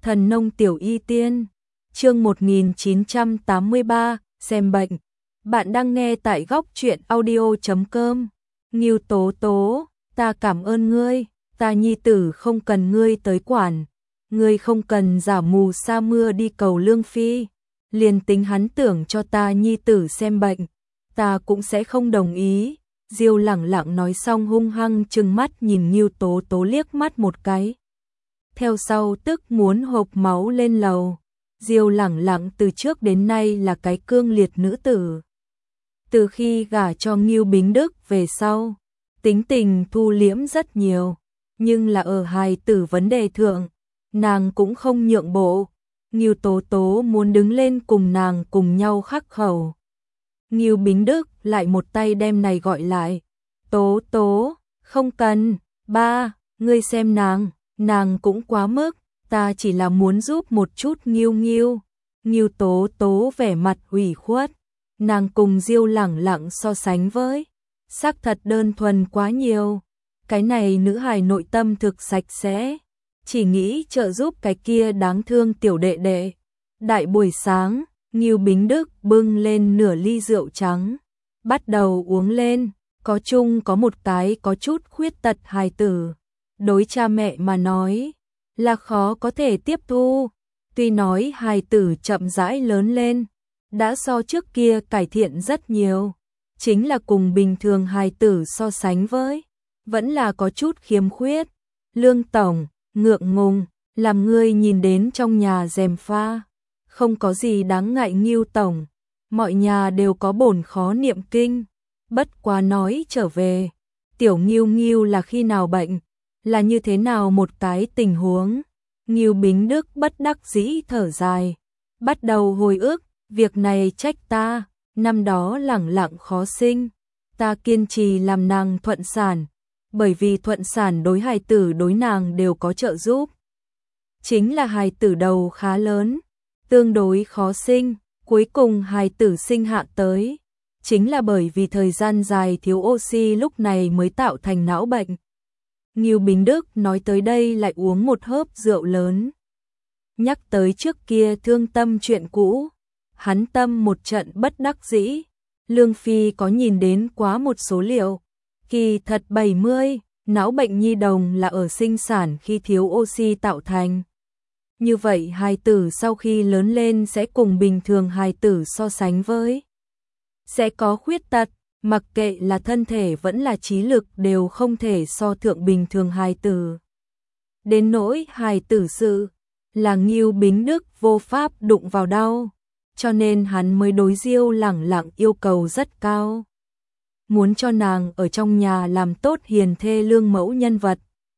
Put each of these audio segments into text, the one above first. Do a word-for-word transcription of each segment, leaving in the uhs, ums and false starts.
Thần nông tiểu y tiên, chương một nghìn chín trăm tám mươi ba, xem bệnh. Bạn đang nghe tại góc truyện audio chấm com. Ngưu Tố Tố, ta cảm ơn ngươi, ta nhi tử không cần ngươi tới quản, ngươi không cần giả mù sa mưa đi cầu Lương Phi, liền tính hắn tưởng cho ta nhi tử xem bệnh, ta cũng sẽ không đồng ý. Diêu lẳng lặng nói xong hung hăng trừng mắt nhìn Ngưu Tố Tố liếc mắt một cái. Theo sau tức muốn hộc máu lên lầu. Diêu lẳng lặng từ trước đến nay là cái cương liệt nữ tử. Từ khi gả cho Ngưu Bính Đức về sau, tính tình thu liễm rất nhiều, nhưng là ở hài tử vấn đề thượng, nàng cũng không nhượng bộ. Ngưu Tố Tố muốn đứng lên cùng nàng cùng nhau khắc khẩu. Ngưu Bính Đức lại một tay đem này gọi lại. Tố Tố, không cần, ba, ngươi xem nàng, nàng cũng quá mức, ta chỉ là muốn giúp một chút Ngưu Ngưu. Ngưu Tố Tố vẻ mặt ủy khuất, nàng cùng Diêu lẳng lặng so sánh với, xác thật đơn thuần quá nhiều. Cái này nữ hài nội tâm thực sạch sẽ, chỉ nghĩ trợ giúp cái kia đáng thương tiểu đệ đệ. Đại buổi sáng, Ngưu Bính Đức bưng lên nửa ly rượu trắng, bắt đầu uống lên, có chung có một cái có chút khuyết tật hài tử. Đối cha mẹ mà nói, là khó có thể tiếp thu, tuy nói hài tử chậm rãi lớn lên, đã so trước kia cải thiện rất nhiều, chính là cùng bình thường hài tử so sánh với, vẫn là có chút khiếm khuyết. Lương tổng, ngượng ngùng, làm ngươi nhìn đến trong nhà gièm pha, không có gì đáng ngại Ngưu tổng, mọi nhà đều có bổn khó niệm kinh, bất quá nói trở về, tiểu Ngưu Ngưu là khi nào bệnh, là như thế nào một cái tình huống. Ngưu Bính Đức bất đắc dĩ thở dài, bắt đầu hồi ức, việc này trách ta, năm đó lẳng lặng khó sinh, ta kiên trì làm nàng thuận sản, bởi vì thuận sản đối hài tử đối nàng đều có trợ giúp. Chính là hài tử đầu khá lớn, tương đối khó sinh, cuối cùng hài tử sinh hạ tới, chính là bởi vì thời gian dài thiếu oxy lúc này mới tạo thành não bệnh. Ngưu Bính Đức nói tới đây lại uống một hớp rượu lớn. Nhắc tới trước kia thương tâm chuyện cũ, hắn tâm một trận bất đắc dĩ. Lương Phi có nhìn đến quá một số liệu, kỳ thật bảy mươi, não bệnh nhi đồng là ở sinh sản khi thiếu oxy tạo thành. Như vậy hài tử sau khi lớn lên sẽ cùng bình thường hài tử so sánh với, sẽ có khuyết tật, mặc kệ là thân thể vẫn là trí lực đều không thể so thượng bình thường hài tử. Đến nỗi hài tử sự, là Ngưu Bính Đức vô pháp đụng vào đau, cho nên hắn mới đối Diêu lẳng lặng yêu cầu rất cao. Muốn cho nàng ở trong nhà làm tốt hiền thê lương mẫu nhân vật.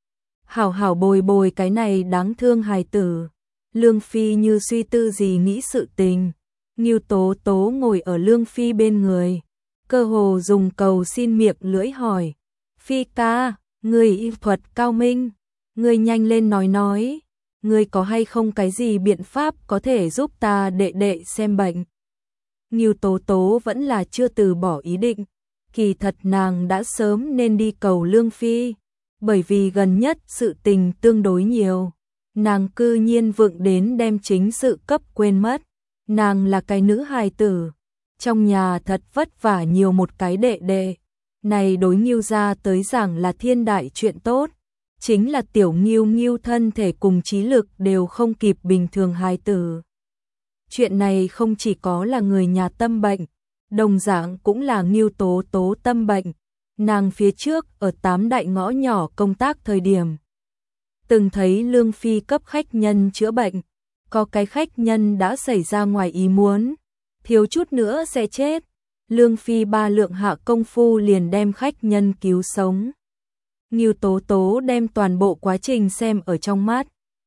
Hảo hảo bồi bồi cái này đáng thương hài tử. Lương Phi như suy tư gì nghĩ sự tình. Ngưu Tố Tố ngồi ở Lương Phi bên người, cơ hồ dùng cầu xin miệng lưỡi hỏi. Phi ca, người y thuật cao minh, người nhanh lên nói nói, người có hay không cái gì biện pháp có thể giúp ta đệ đệ xem bệnh. Ngưu Tố Tố vẫn là chưa từ bỏ ý định, kỳ thật nàng đã sớm nên đi cầu Lương Phi, bởi vì gần nhất sự tình tương đối nhiều, nàng cư nhiên vượng đến đem chính sự cấp quên mất. Nàng là cái nữ hài tử, trong nhà thật vất vả nhiều một cái đệ đệ, này đối Ngưu gia tới rằng là thiên đại chuyện tốt, chính là tiểu Ngưu Ngưu thân thể cùng trí lực đều không kịp bình thường hài tử. Chuyện này không chỉ có là người nhà tâm bệnh, đồng dạng cũng là Ngưu Tố Tố tâm bệnh. Nàng phía trước ở tám đại ngõ nhỏ công tác thời điểm, từng thấy Lương Phi cấp khách nhân chữa bệnh, có cái khách nhân đã xảy ra ngoài ý muốn, thiếu chút nữa sẽ chết. Lương Phi ba lượng hạ công phu liền đem khách nhân cứu sống. Ngưu Tố Tố đem toàn bộ quá trình xem ở trong mắt.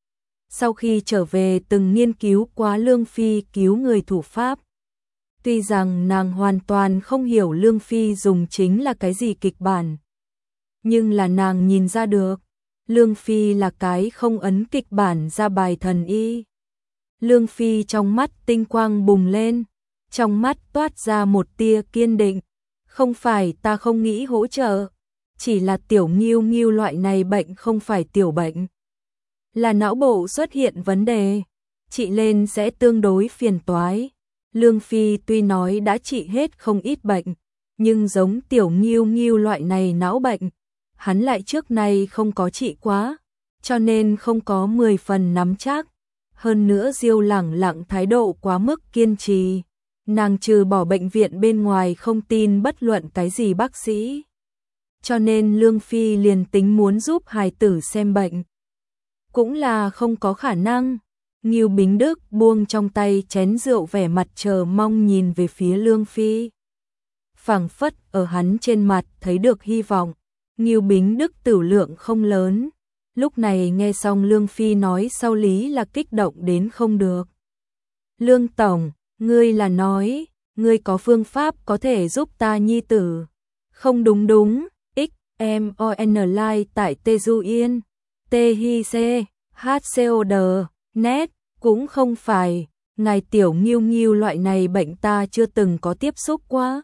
Sau khi trở về từng nghiên cứu quá Lương Phi cứu người thủ pháp. Tuy rằng nàng hoàn toàn không hiểu Lương Phi dùng chính là cái gì kịch bản, nhưng là nàng nhìn ra được, Lương Phi là cái không ấn kịch bản ra bài thần y. Lương Phi trong mắt tinh quang bùng lên, trong mắt toát ra một tia kiên định. Không phải ta không nghĩ hỗ trợ, chỉ là tiểu Ngưu Ngưu loại này bệnh không phải tiểu bệnh, là não bộ xuất hiện vấn đề, trị lên sẽ tương đối phiền toái. Lương Phi tuy nói đã trị hết không ít bệnh, nhưng giống Tiểu Nghiêu Nghiêu loại này não bệnh, hắn lại trước nay không có trị quá, cho nên không có mười phần nắm chắc. Hơn nữa Diêu Lẳng Lặng thái độ quá mức kiên trì, nàng trừ bỏ bệnh viện bên ngoài không tin bất luận cái gì bác sĩ. Cho nên Lương Phi liền tính muốn giúp hài tử xem bệnh, cũng là không có khả năng. Ngưu Bính Đức buông trong tay chén rượu, vẻ mặt chờ mong nhìn về phía Lương Phi. Phảng phất ở hắn trên mặt thấy được hy vọng. Ngưu Bính Đức tử lượng không lớn, lúc này nghe xong Lương Phi nói sau lý là kích động đến không được. Lương Tổng, ngươi là nói, ngươi có phương pháp có thể giúp ta nhi tử. Không đúng đúng, X M O N Lai tại Tê Du Yên, T Hi C, H C O D, net, cũng không phải, ngài Tiểu Nghiêu Nghiêu loại này bệnh ta chưa từng có tiếp xúc qua.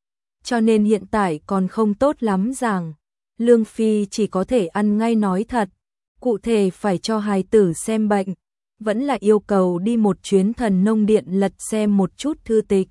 Cho nên hiện tại còn không tốt lắm rằng, Lương Phi chỉ có thể ăn ngay nói thật, cụ thể phải cho hài tử xem bệnh, vẫn là yêu cầu đi một chuyến Thần Nông Điện lật xem một chút thư tịch,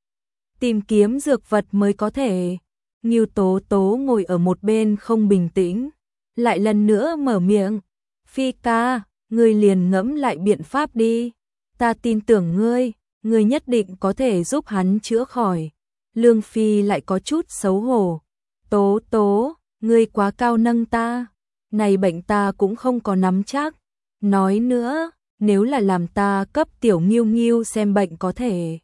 tìm kiếm dược vật mới có thể. Ngưu Tố Tố ngồi ở một bên không bình tĩnh, lại lần nữa mở miệng, Phi ca, ngươi liền ngẫm lại biện pháp đi, ta tin tưởng ngươi, ngươi nhất định có thể giúp hắn chữa khỏi. Lương Phi lại có chút xấu hổ, Tố Tố, ngươi quá cao nâng ta, này bệnh ta cũng không có nắm chắc. Nói nữa, nếu là làm ta cấp Tiểu Nghiêu Nghiêu xem bệnh có thể.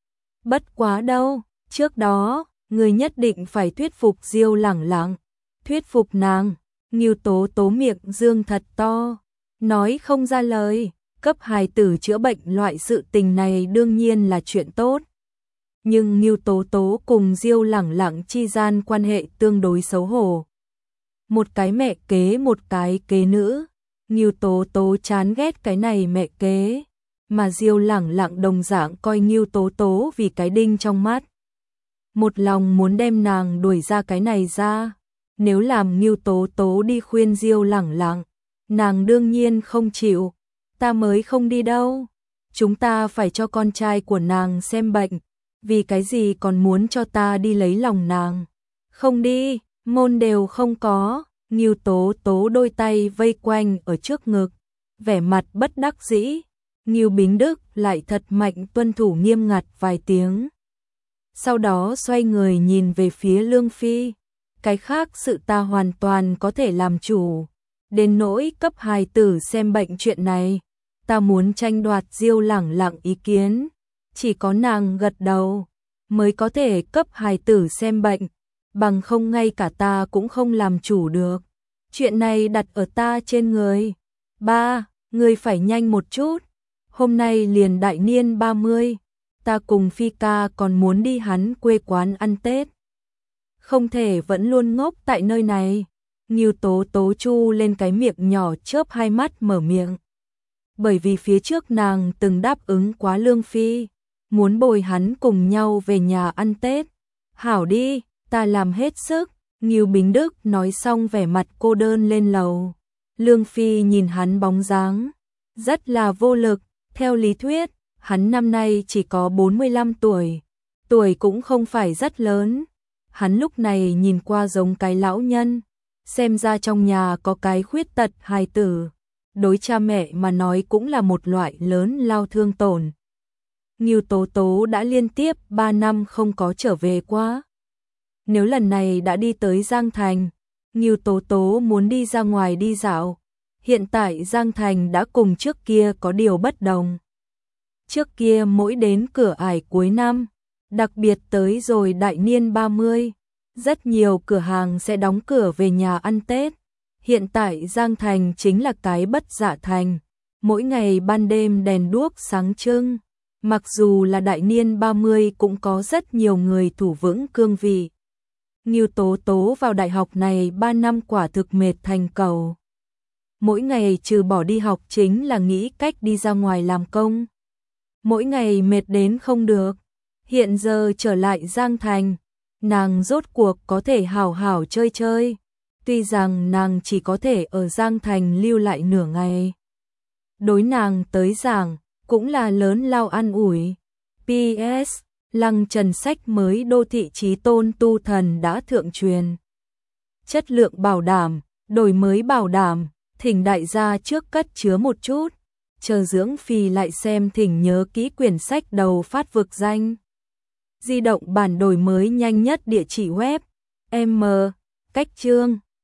Bất quá đâu, trước đó, ngươi nhất định phải thuyết phục Diêu Lẳng Lặng. Thuyết phục nàng. Ngưu Tố Tố miệng dương thật to, nói không ra lời, cấp hài tử chữa bệnh loại sự tình này đương nhiên là chuyện tốt. Nhưng Ngưu Tố Tố cùng Diêu Lẳng Lặng chi gian quan hệ tương đối xấu hổ. Một cái mẹ kế một cái kế nữ, Ngưu Tố Tố chán ghét cái này mẹ kế, mà Diêu Lẳng Lặng đồng dạng coi Ngưu Tố Tố vì cái đinh trong mắt. Một lòng muốn đem nàng đuổi ra cái này ra. Nếu làm Ngưu Tố Tố đi khuyên Diêu Lẳng Lặng, nàng đương nhiên không chịu. Ta mới không đi đâu, chúng ta phải cho con trai của nàng xem bệnh, vì cái gì còn muốn cho ta đi lấy lòng nàng. Không đi, môn đều không có. Ngưu Tố Tố đôi tay vây quanh ở trước ngực, vẻ mặt bất đắc dĩ. Ngưu Bính Đức lại thật mạnh tuân thủ nghiêm ngặt vài tiếng. Sau đó xoay người nhìn về phía Lương Phi. Cái khác sự ta hoàn toàn có thể làm chủ. Đến nỗi cấp hài tử xem bệnh chuyện này, ta muốn tranh đoạt Diêu Lẳng Lặng ý kiến. Chỉ có nàng gật đầu, mới có thể cấp hài tử xem bệnh. Bằng không ngay cả ta cũng không làm chủ được. Chuyện này đặt ở ta trên người. Ba, ngươi phải nhanh một chút. Hôm nay liền đại niên ba mươi. Ta cùng Phi ca còn muốn đi hắn quê quán ăn Tết. Không thể vẫn luôn ngốc tại nơi này. Ngưu Tố Tố chu lên cái miệng nhỏ chớp hai mắt mở miệng. Bởi vì phía trước nàng từng đáp ứng quá Lương Phi, muốn bồi hắn cùng nhau về nhà ăn Tết. Hảo đi, ta làm hết sức. Ngưu Bính Đức nói xong vẻ mặt cô đơn lên lầu. Lương Phi nhìn hắn bóng dáng, rất là vô lực. Theo lý thuyết, hắn năm nay chỉ có bốn mươi lăm tuổi, tuổi cũng không phải rất lớn. Hắn lúc này nhìn qua giống cái lão nhân, xem ra trong nhà có cái khuyết tật hài tử, đối cha mẹ mà nói cũng là một loại lớn lao thương tổn. Ngưu Tố Tố đã liên tiếp ba năm không có trở về qua. Nếu lần này đã đi tới Giang Thành, Ngưu Tố Tố muốn đi ra ngoài đi dạo. Hiện tại Giang Thành đã cùng trước kia có điều bất đồng. Trước kia mỗi đến cửa ải cuối năm, đặc biệt tới rồi đại niên ba mươi, rất nhiều cửa hàng sẽ đóng cửa về nhà ăn Tết. Hiện tại Giang Thành chính là cái bất dạ thành, mỗi ngày ban đêm đèn đuốc sáng trưng. Mặc dù là đại niên ba mươi cũng có rất nhiều người thủ vững cương vị. Ngưu Tố Tố vào đại học này ba năm quả thực mệt thành cầu. Mỗi ngày trừ bỏ đi học chính là nghĩ cách đi ra ngoài làm công. Mỗi ngày mệt đến không được. Hiện giờ trở lại Giang Thành, nàng rốt cuộc có thể hảo hảo chơi chơi. Tuy rằng nàng chỉ có thể ở Giang Thành lưu lại nửa ngày, đối nàng tới giảng, cũng là lớn lao an ủi. pê ét Lăng Trần sách mới Đô thị chí tôn tu thần đã thượng truyền. Chất lượng bảo đảm, đổi mới bảo đảm, thỉnh đại gia trước cất chứa một chút. Chờ Dưỡng Phi lại xem thỉnh nhớ kỹ quyển sách đầu phát vực danh. Di động bản đổi mới nhanh nhất địa chỉ web. M. Cách chương